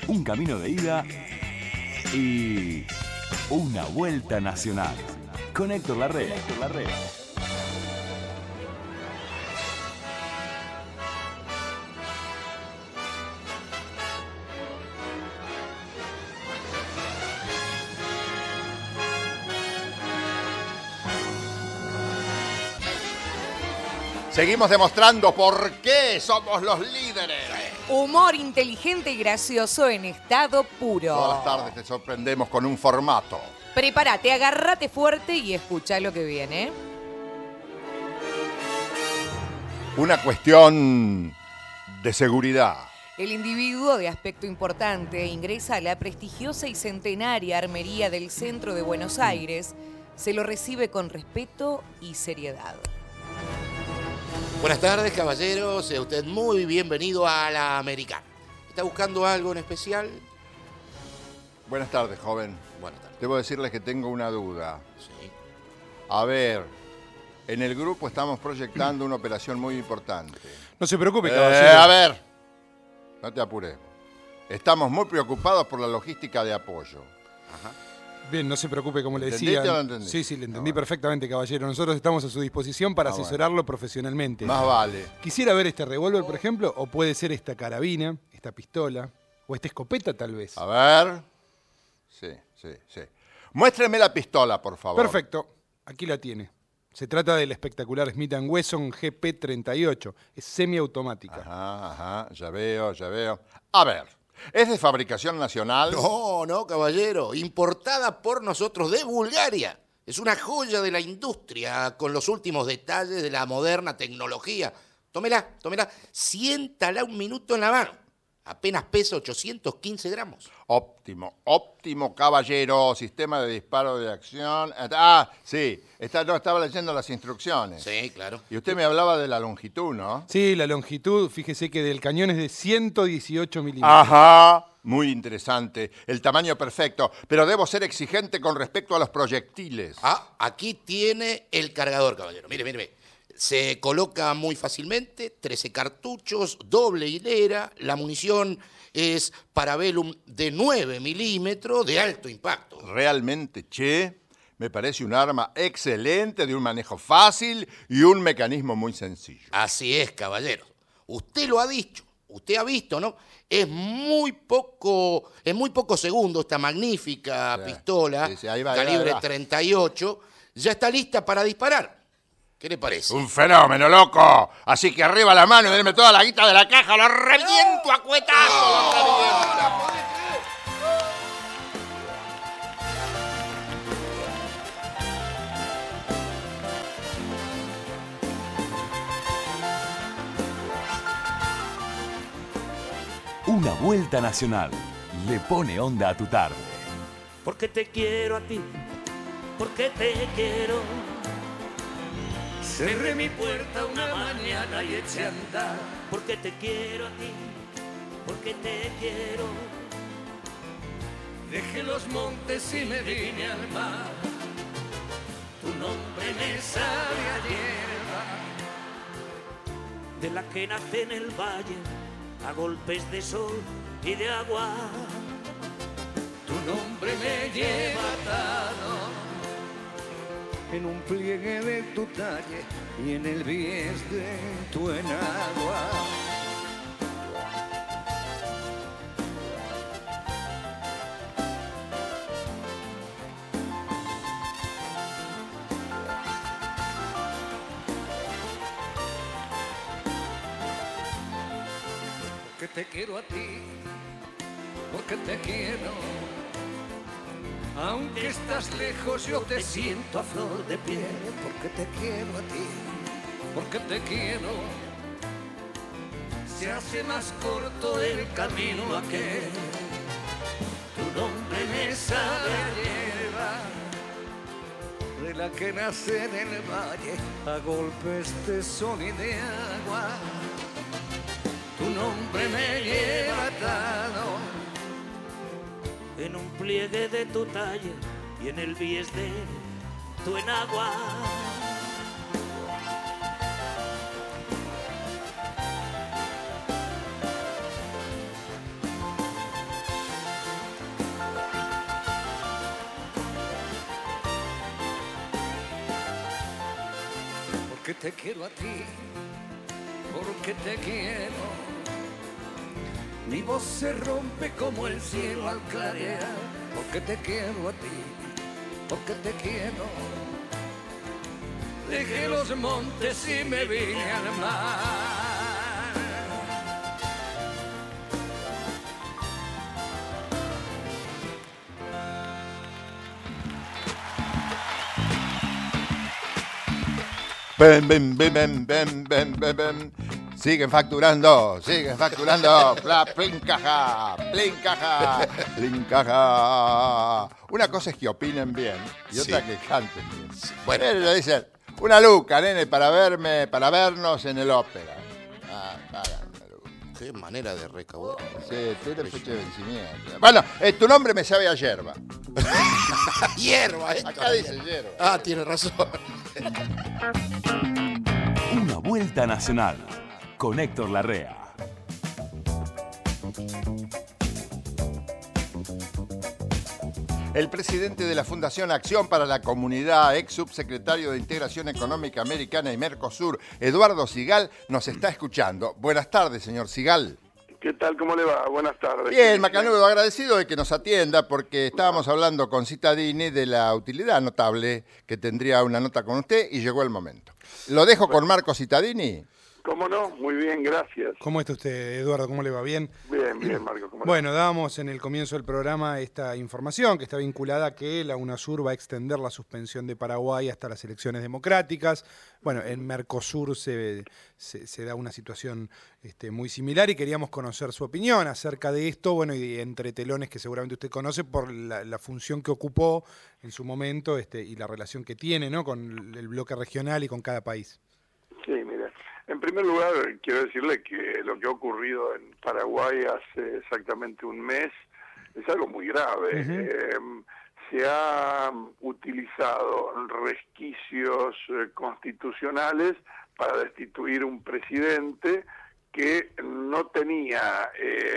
un camino de ida y una vuelta nacional. Con Héctor Larrea. Seguimos demostrando por qué somos los líderes. Humor inteligente y gracioso en estado puro. Todas las tardes te sorprendemos con un formato. Prepárate, agárrate fuerte y escucha lo que viene. Una cuestión de seguridad. El individuo de aspecto importante ingresa a la prestigiosa y centenaria armería del centro de Buenos Aires. Se lo recibe con respeto y seriedad. Buenas tardes, caballeros. Sea usted muy bienvenido a la Americana. ¿Está buscando algo en especial? Buenas tardes, joven. Buenas tardes. Debo decirles que tengo una duda. Sí. A ver, en el grupo estamos proyectando una operación muy importante. No se preocupe, caballero. A ver, no te apures. Estamos muy preocupados por la logística de apoyo. Ajá. Bien, no se preocupe, como le ¿Entendiste decía. o no entendiste? Sí, le entendí perfectamente, caballero. Nosotros estamos a su disposición para asesorarlo profesionalmente. Más vale. Quisiera ver este revólver, por ejemplo, o puede ser esta carabina, esta pistola, o esta escopeta, tal vez. A ver. Sí. Muéstreme la pistola, por favor. Perfecto, aquí la tiene. Se trata del espectacular Smith & Wesson GP38. Es semiautomática. Ajá, ya veo. A ver, ¿es de fabricación nacional? No, caballero. Importada por nosotros de Bulgaria. Es una joya de la industria con los últimos detalles de la moderna tecnología. Tómela. Siéntala un minuto en la mano. Apenas pesa 815 gramos. Óptimo, caballero. Sistema de disparo de acción. Sí. Estaba leyendo las instrucciones. Sí, claro. Y usted me hablaba de la longitud, ¿no? Sí, la longitud, fíjese que del cañón es de 118 milímetros. Ajá. Muy interesante. El tamaño perfecto. Pero debo ser exigente con respecto a los proyectiles. Aquí tiene el cargador, caballero. Mire. Se coloca muy fácilmente, 13 cartuchos, doble hilera, la munición es Parabellum de 9 milímetros de alto impacto. Realmente, me parece un arma excelente, de un manejo fácil y un mecanismo muy sencillo. Así es, caballero. Usted lo ha dicho, usted ha visto, ¿no? Es muy poco segundo esta magnífica pistola, Sí, ahí va. calibre 38, ya está lista para disparar. ¿Qué le parece? Un fenómeno, loco. Así que arriba la mano y denme toda la guita de la caja. ¡Lo reviento a cuetazo! Una vuelta nacional le pone onda a tu tarde. Porque te quiero a ti, porque te quiero. Cerré mi puerta una mañana y eché a andar. Porque te quiero a ti, porque te quiero. Dejé los montes y me vine al mar. Tu nombre me sabe a hierba, de la que nace en el valle a golpes de sol y de agua. Tu nombre me lleva atado en un pliegue de tu talle y en el bies de tu enagua. Porque te quiero a ti, porque te quiero. Aunque estás lejos, yo te siento a flor de piel. Porque te quiero a ti, porque te quiero. Se hace más corto el camino aquel. Tu nombre me sabe a hierba, de la que nace en el valle a golpes de sol y de agua. Tu nombre me lleva atado en un pliegue de tu talle y en el bies de tu enagua. porque te quiero a ti, porque te quiero. Mi voz se rompe como el cielo al clarear, porque te quiero a ti, porque te quiero. Dejé los montes y me vine al mar. Ven, ven, ven, ven, ven, ven, ven, ven. Siguen facturando, siguen facturando. Plincaja, plincaja, plincaja. Una cosa es que opinen bien y otra Sí. que canten bien. Bueno. Le dicen, una luca, nene, para vernos en el ópera. Pagan una luca. Qué manera de recaudar. Sí, tiene fecha de vencimiento. Bueno, tu nombre me sabe a yerba. Hierba, esto. Acá dice yerba. Ah, tiene razón. Una vuelta nacional con Héctor Larrea. El presidente de la Fundación Acción para la Comunidad, ex subsecretario de Integración Económica Americana y Mercosur, Eduardo Sigal, nos está escuchando. Buenas tardes, señor Sigal. ¿Qué tal? ¿Cómo le va? Buenas tardes. Bien, Macanudo, agradecido de que nos atienda porque estábamos hablando con Cittadini de la utilidad notable que tendría una nota con usted y llegó el momento. ¿Lo dejo con Marco Cittadini? ¿Cómo no? Muy bien, gracias. ¿Cómo está usted, Eduardo? ¿Cómo le va? ¿Bien? Bien, bien, Marco. ¿Cómo le va? Bueno, dábamos en el comienzo del programa esta información que está vinculada a que la UNASUR va a extender la suspensión de Paraguay hasta las elecciones democráticas. Bueno, en Mercosur se da una situación muy similar y queríamos conocer su opinión acerca de esto, bueno, y entre telones que seguramente usted conoce por la función que ocupó en su momento y la relación que tiene, ¿no?, con el bloque regional y con cada país. Sí, mire. En primer lugar, quiero decirle que lo que ha ocurrido en Paraguay hace exactamente un mes es algo muy grave. Se han utilizado resquicios constitucionales para destituir un presidente que no tenía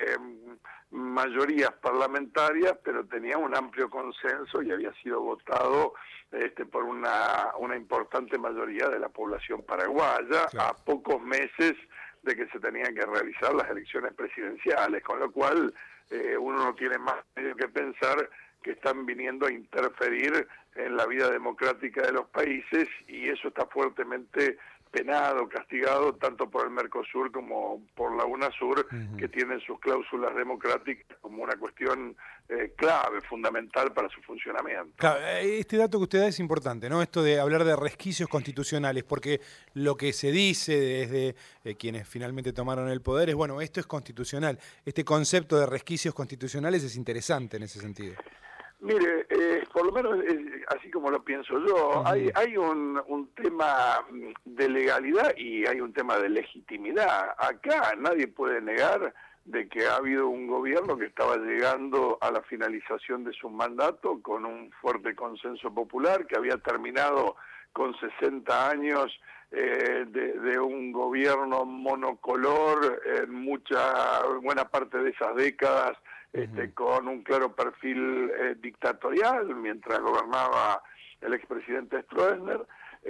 mayorías parlamentarias, pero tenía un amplio consenso y había sido votado por una importante mayoría de la población paraguaya, Claro, a pocos meses de que se tenían que realizar las elecciones presidenciales, con lo cual uno no tiene más que pensar que están viniendo a interferir en la vida democrática de los países, y eso está fuertemente penado, castigado tanto por el Mercosur como por la UNASUR, que tienen sus cláusulas democráticas como una cuestión clave, fundamental para su funcionamiento. Claro, este dato que usted da es importante, ¿no? Esto de hablar de resquicios constitucionales, porque lo que se dice desde quienes finalmente tomaron el poder es, bueno, esto es constitucional. Este concepto de resquicios constitucionales es interesante en ese sentido. Mire, por lo menos así como lo pienso yo, hay un tema de legalidad y hay un tema de legitimidad. Acá nadie puede negar de que ha habido un gobierno que estaba llegando a la finalización de su mandato con un fuerte consenso popular, que había terminado con 60 años de un gobierno monocolor en buena parte de esas décadas, con un claro perfil dictatorial mientras gobernaba el expresidente Stroessner,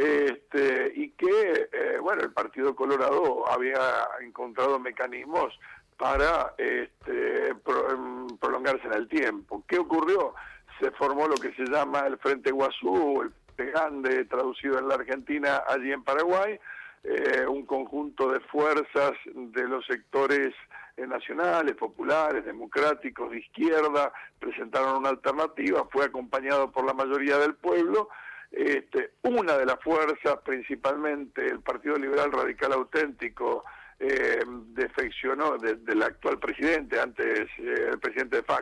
y que, bueno, el Partido Colorado había encontrado mecanismos para prolongarse en el tiempo. ¿Qué ocurrió? Se formó lo que se llama el Frente Guazú, el Frente Grande, traducido en la Argentina, allí en Paraguay, un conjunto de fuerzas de los sectores nacionales, populares, democráticos, de izquierda, presentaron una alternativa, fue acompañado por la mayoría del pueblo. Una de las fuerzas, principalmente el Partido Liberal Radical Auténtico, defeccionó del actual presidente, antes el presidente de facto,